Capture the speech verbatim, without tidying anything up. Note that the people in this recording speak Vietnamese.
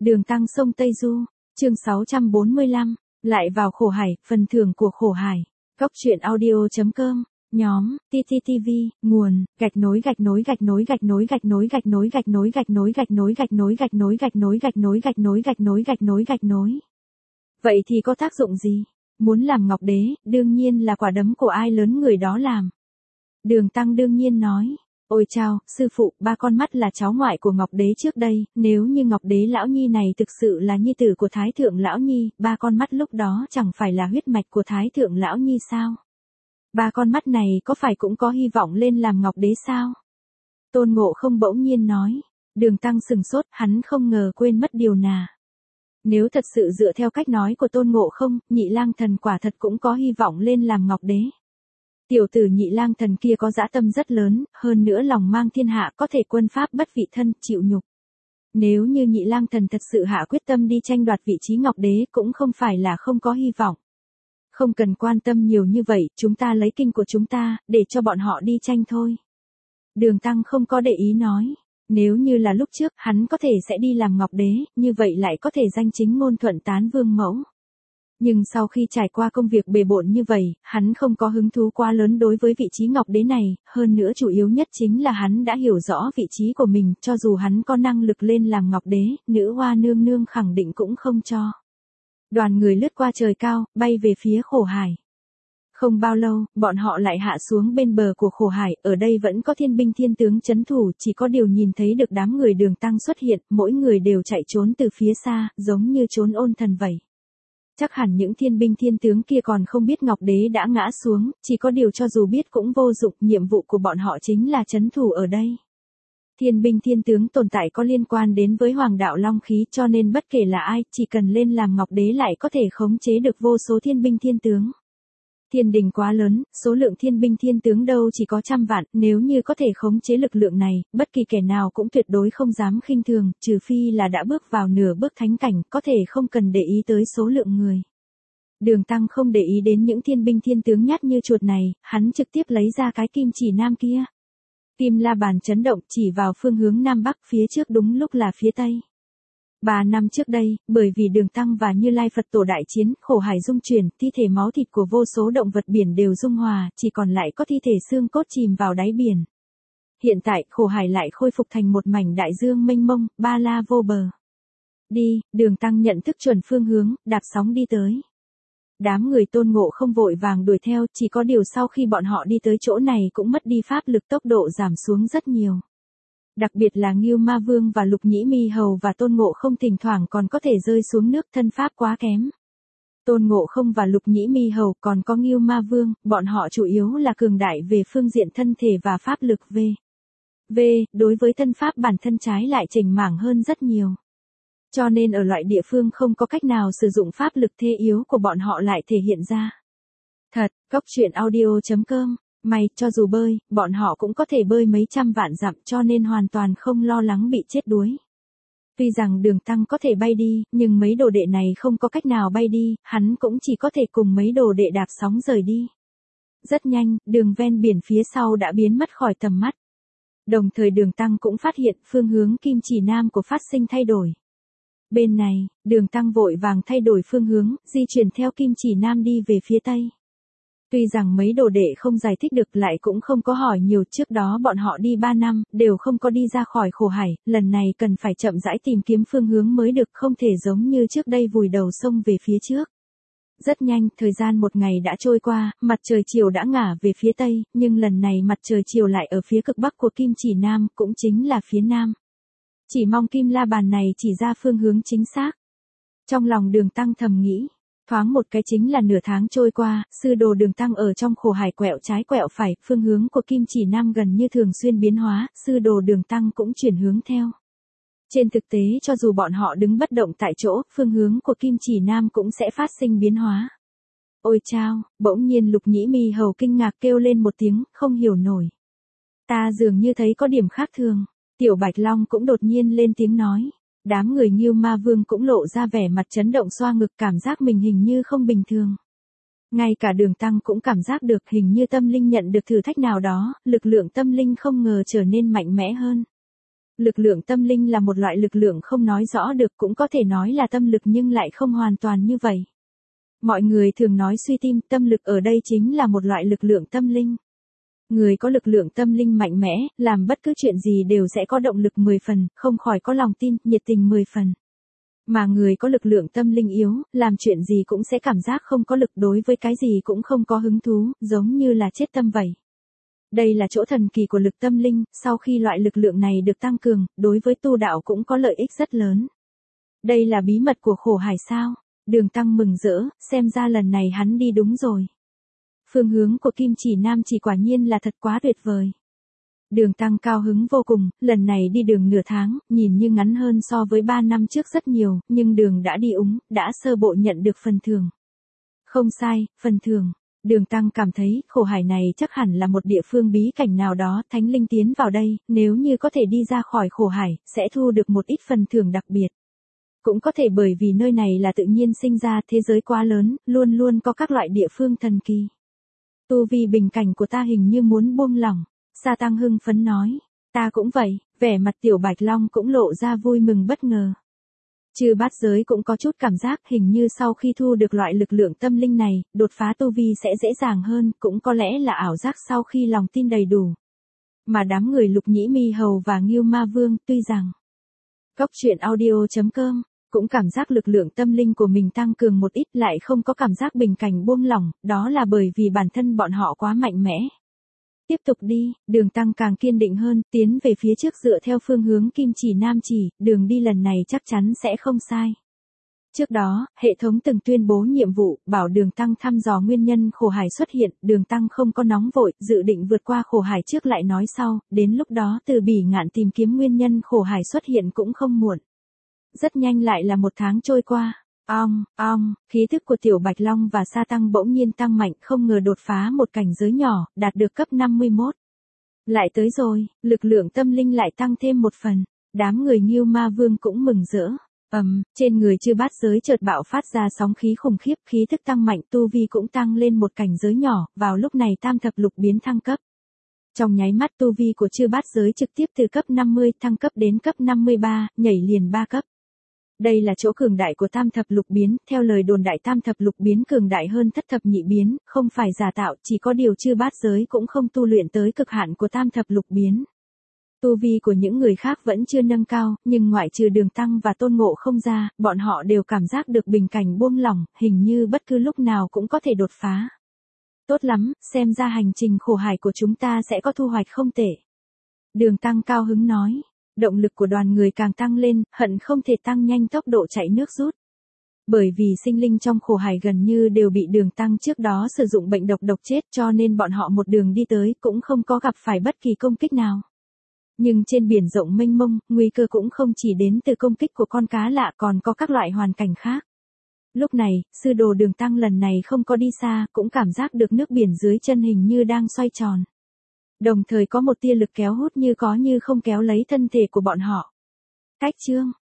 Đường Tăng sông Tây Du, chương sáu trăm bốn mươi lăm, lại vào khổ hải, phần thưởng của khổ hải. Cốc truyện audio.com, nhóm, tê tê tê vê, nguồn, gạch nối gạch nối gạch nối gạch nối gạch nối gạch nối gạch nối gạch nối gạch nối gạch nối gạch nối gạch nối gạch nối gạch nối gạch nối gạch nối gạch nối. Vậy thì có tác dụng gì? Muốn làm ngọc đế, đương nhiên là quả đấm của ai lớn người đó làm. Đường Tăng đương nhiên nói. Ôi chao, sư phụ, ba con mắt là cháu ngoại của Ngọc Đế trước đây, nếu như Ngọc Đế Lão Nhi này thực sự là nhi tử của Thái Thượng Lão Nhi, ba con mắt lúc đó chẳng phải là huyết mạch của Thái Thượng Lão Nhi sao? Ba con mắt này có phải cũng có hy vọng lên làm Ngọc Đế sao? Tôn Ngộ Không bỗng nhiên nói. Đường Tăng sừng sốt, hắn không ngờ quên mất điều nà. Nếu thật sự dựa theo cách nói của Tôn Ngộ Không, Nhị Lang Thần quả thật cũng có hy vọng lên làm Ngọc Đế. Tiểu tử Nhị Lang Thần kia có dã tâm rất lớn, hơn nữa lòng mang thiên hạ, có thể quân pháp bất vị thân, chịu nhục. Nếu như Nhị Lang Thần thật sự hạ quyết tâm đi tranh đoạt vị trí Ngọc Đế cũng không phải là không có hy vọng. Không cần quan tâm nhiều như vậy, chúng ta lấy kinh của chúng ta, để cho bọn họ đi tranh thôi. Đường Tăng không có để ý nói. Nếu như là lúc trước, hắn có thể sẽ đi làm Ngọc Đế, như vậy lại có thể danh chính ngôn thuận tán vương mẫu. Nhưng sau khi trải qua công việc bề bộn như vậy, hắn không có hứng thú quá lớn đối với vị trí Ngọc Đế này, hơn nữa chủ yếu nhất chính là hắn đã hiểu rõ vị trí của mình, cho dù hắn có năng lực lên làm Ngọc Đế, nữ hoa nương nương khẳng định cũng không cho. Đoàn người lướt qua trời cao, bay về phía khổ hải. Không bao lâu, bọn họ lại hạ xuống bên bờ của khổ hải, ở đây vẫn có thiên binh thiên tướng trấn thủ, chỉ có điều nhìn thấy được đám người Đường Tăng xuất hiện, mỗi người đều chạy trốn từ phía xa, giống như trốn ôn thần vậy. Chắc hẳn những thiên binh thiên tướng kia còn không biết Ngọc Đế đã ngã xuống, chỉ có điều cho dù biết cũng vô dụng, nhiệm vụ của bọn họ chính là trấn thủ ở đây. Thiên binh thiên tướng tồn tại có liên quan đến với Hoàng đạo Long khí, cho nên bất kể là ai, chỉ cần lên làm Ngọc Đế lại có thể khống chế được vô số thiên binh thiên tướng. Thiên đình quá lớn, số lượng thiên binh thiên tướng đâu chỉ có trăm vạn, nếu như có thể khống chế lực lượng này, bất kỳ kẻ nào cũng tuyệt đối không dám khinh thường, trừ phi là đã bước vào nửa bước thánh cảnh, có thể không cần để ý tới số lượng người. Đường Tăng không để ý đến những thiên binh thiên tướng nhát như chuột này, hắn trực tiếp lấy ra cái kim chỉ nam kia. Kim la bàn chấn động chỉ vào phương hướng Nam Bắc, phía trước đúng lúc là phía Tây. Ba năm trước đây, bởi vì Đường Tăng và Như Lai Phật Tổ đại chiến, khổ hải dung chuyển, thi thể máu thịt của vô số động vật biển đều dung hòa, chỉ còn lại có thi thể xương cốt chìm vào đáy biển. Hiện tại, khổ hải lại khôi phục thành một mảnh đại dương mênh mông, ba la vô bờ. Đi, Đường Tăng nhận thức chuẩn phương hướng, đạp sóng đi tới. Đám người Tôn Ngộ Không vội vàng đuổi theo, chỉ có điều sau khi bọn họ đi tới chỗ này cũng mất đi pháp lực, tốc độ giảm xuống rất nhiều. Đặc biệt là Ngưu Ma Vương và Lục Nhĩ Mi Hầu và Tôn Ngộ Không thỉnh thoảng còn có thể rơi xuống nước, thân pháp quá kém. Tôn Ngộ Không và Lục Nhĩ Mi Hầu còn có Ngưu Ma Vương, bọn họ chủ yếu là cường đại về phương diện thân thể và pháp lực V. V, đối với thân pháp bản thân trái lại chỉnh mảng hơn rất nhiều. Cho nên ở loại địa phương không có cách nào sử dụng pháp lực thế yếu của bọn họ lại thể hiện ra. Thật, cốc truyện audio.com. May, cho dù bơi, bọn họ cũng có thể bơi mấy trăm vạn dặm, cho nên hoàn toàn không lo lắng bị chết đuối. Tuy rằng Đường Tăng có thể bay đi, nhưng mấy đồ đệ này không có cách nào bay đi, hắn cũng chỉ có thể cùng mấy đồ đệ đạp sóng rời đi. Rất nhanh, đường ven biển phía sau đã biến mất khỏi tầm mắt. Đồng thời Đường Tăng cũng phát hiện phương hướng kim chỉ nam của phát sinh thay đổi. Bên này, Đường Tăng vội vàng thay đổi phương hướng, di chuyển theo kim chỉ nam đi về phía tây. Tuy rằng mấy đồ đệ không giải thích được lại cũng không có hỏi nhiều, trước đó bọn họ đi ba năm, đều không có đi ra khỏi khổ hải, lần này cần phải chậm rãi tìm kiếm phương hướng mới được, không thể giống như trước đây vùi đầu sông về phía trước. Rất nhanh, thời gian một ngày đã trôi qua, mặt trời chiều đã ngả về phía tây, nhưng lần này mặt trời chiều lại ở phía cực bắc của kim chỉ nam, cũng chính là phía nam. Chỉ mong kim la bàn này chỉ ra phương hướng chính xác. Trong lòng Đường Tăng thầm nghĩ. Thoáng một cái chính là nửa tháng trôi qua, sư đồ Đường Tăng ở trong khổ hải quẹo trái quẹo phải, phương hướng của kim chỉ nam gần như thường xuyên biến hóa, sư đồ Đường Tăng cũng chuyển hướng theo. Trên thực tế cho dù bọn họ đứng bất động tại chỗ, phương hướng của kim chỉ nam cũng sẽ phát sinh biến hóa. Ôi chao, bỗng nhiên Lục Nhĩ Mi Hầu kinh ngạc kêu lên một tiếng, không hiểu nổi. Ta dường như thấy có điểm khác thường. Tiểu Bạch Long cũng đột nhiên lên tiếng nói. Đám người Ngưu Ma Vương cũng lộ ra vẻ mặt chấn động, xoa ngực, cảm giác mình hình như không bình thường. Ngay cả Đường Tăng cũng cảm giác được hình như tâm linh nhận được thử thách nào đó, lực lượng tâm linh không ngờ trở nên mạnh mẽ hơn. Lực lượng tâm linh là một loại lực lượng không nói rõ được, cũng có thể nói là tâm lực nhưng lại không hoàn toàn như vậy. Mọi người thường nói suy tim, tâm lực ở đây chính là một loại lực lượng tâm linh. Người có lực lượng tâm linh mạnh mẽ, làm bất cứ chuyện gì đều sẽ có động lực mười phần, không khỏi có lòng tin, nhiệt tình mười phần. Mà người có lực lượng tâm linh yếu, làm chuyện gì cũng sẽ cảm giác không có lực, đối với cái gì cũng không có hứng thú, giống như là chết tâm vậy. Đây là chỗ thần kỳ của lực tâm linh, sau khi loại lực lượng này được tăng cường, đối với tu đạo cũng có lợi ích rất lớn. Đây là bí mật của khổ hải sao? Đường Tăng mừng rỡ, xem ra lần này hắn đi đúng rồi. Phương hướng của Kim Chỉ Nam Chỉ quả nhiên là thật quá tuyệt vời. Đường Tăng cao hứng vô cùng, lần này đi đường nửa tháng, nhìn như ngắn hơn so với ba năm trước rất nhiều, nhưng đường đã đi úng, đã sơ bộ nhận được phần thưởng. Không sai, phần thưởng. Đường Tăng cảm thấy, khổ hải này chắc hẳn là một địa phương bí cảnh nào đó, thánh linh tiến vào đây, nếu như có thể đi ra khỏi khổ hải, sẽ thu được một ít phần thưởng đặc biệt. Cũng có thể bởi vì nơi này là tự nhiên sinh ra, thế giới quá lớn, luôn luôn có các loại địa phương thần kỳ. Tu vi bình cảnh của ta hình như muốn buông lỏng. Sa Tăng hưng phấn nói, ta cũng vậy, vẻ mặt Tiểu Bạch Long cũng lộ ra vui mừng bất ngờ. Chư bát giới cũng có chút cảm giác hình như sau khi thu được loại lực lượng tâm linh này, đột phá tu vi sẽ dễ dàng hơn, cũng có lẽ là ảo giác sau khi lòng tin đầy đủ. Mà đám người Lục Nhĩ Mi Hầu và Ngưu Ma Vương tuy rằng Cốc truyện audio chấm com cũng cảm giác lực lượng tâm linh của mình tăng cường một ít, lại không có cảm giác bình cảnh buông lỏng, đó là bởi vì bản thân bọn họ quá mạnh mẽ. Tiếp tục đi, Đường Tăng càng kiên định hơn, tiến về phía trước dựa theo phương hướng Kim Chỉ Nam Chỉ, đường đi lần này chắc chắn sẽ không sai. Trước đó, hệ thống từng tuyên bố nhiệm vụ, bảo Đường Tăng thăm dò nguyên nhân khổ hải xuất hiện, Đường Tăng không có nóng vội, dự định vượt qua khổ hải trước lại nói sau, đến lúc đó từ Bỉ Ngạn tìm kiếm nguyên nhân khổ hải xuất hiện cũng không muộn. Rất nhanh lại là một tháng trôi qua. Ong, ong, khí thức của Tiểu Bạch Long và Sa Tăng bỗng nhiên tăng mạnh, không ngờ đột phá một cảnh giới nhỏ, đạt được cấp năm mươi mốt. Lại tới rồi, lực lượng tâm linh lại tăng thêm một phần. Đám người Ngưu Ma Vương cũng mừng rỡ. Ầm, um, trên người Chư Bát Giới chợt bạo phát ra sóng khí khủng khiếp, khí thức tăng mạnh, tu vi cũng tăng lên một cảnh giới nhỏ, vào lúc này Tam Thập Lục biến thăng cấp. Trong nháy mắt tu vi của Chư Bát Giới trực tiếp từ cấp năm mươi thăng cấp đến cấp năm mươi ba, nhảy liền ba cấp. Đây là chỗ cường đại của Tam Thập Lục biến, theo lời đồn đại Tam Thập Lục biến cường đại hơn Thất Thập Nhị biến, không phải giả tạo, chỉ có điều Chư Bát Giới cũng không tu luyện tới cực hạn của Tam Thập Lục biến. Tu vi của những người khác vẫn chưa nâng cao, nhưng ngoại trừ Đường Tăng và Tôn Ngộ Không ra, bọn họ đều cảm giác được bình cảnh buông lỏng, hình như bất cứ lúc nào cũng có thể đột phá. Tốt lắm, xem ra hành trình khổ hải của chúng ta sẽ có thu hoạch không tệ. Đường Tăng cao hứng nói. Động lực của đoàn người càng tăng lên, hận không thể tăng nhanh tốc độ chạy nước rút. Bởi vì sinh linh trong khổ hải gần như đều bị Đường Tăng trước đó sử dụng bệnh độc độc chết, cho nên bọn họ một đường đi tới cũng không có gặp phải bất kỳ công kích nào. Nhưng trên biển rộng mênh mông, nguy cơ cũng không chỉ đến từ công kích của con cá lạ, còn có các loại hoàn cảnh khác. Lúc này, sư đồ Đường Tăng lần này không có đi xa, cũng cảm giác được nước biển dưới chân hình như đang xoay tròn. Đồng thời có một tia lực kéo hút như có như không kéo lấy thân thể của bọn họ. Cách chương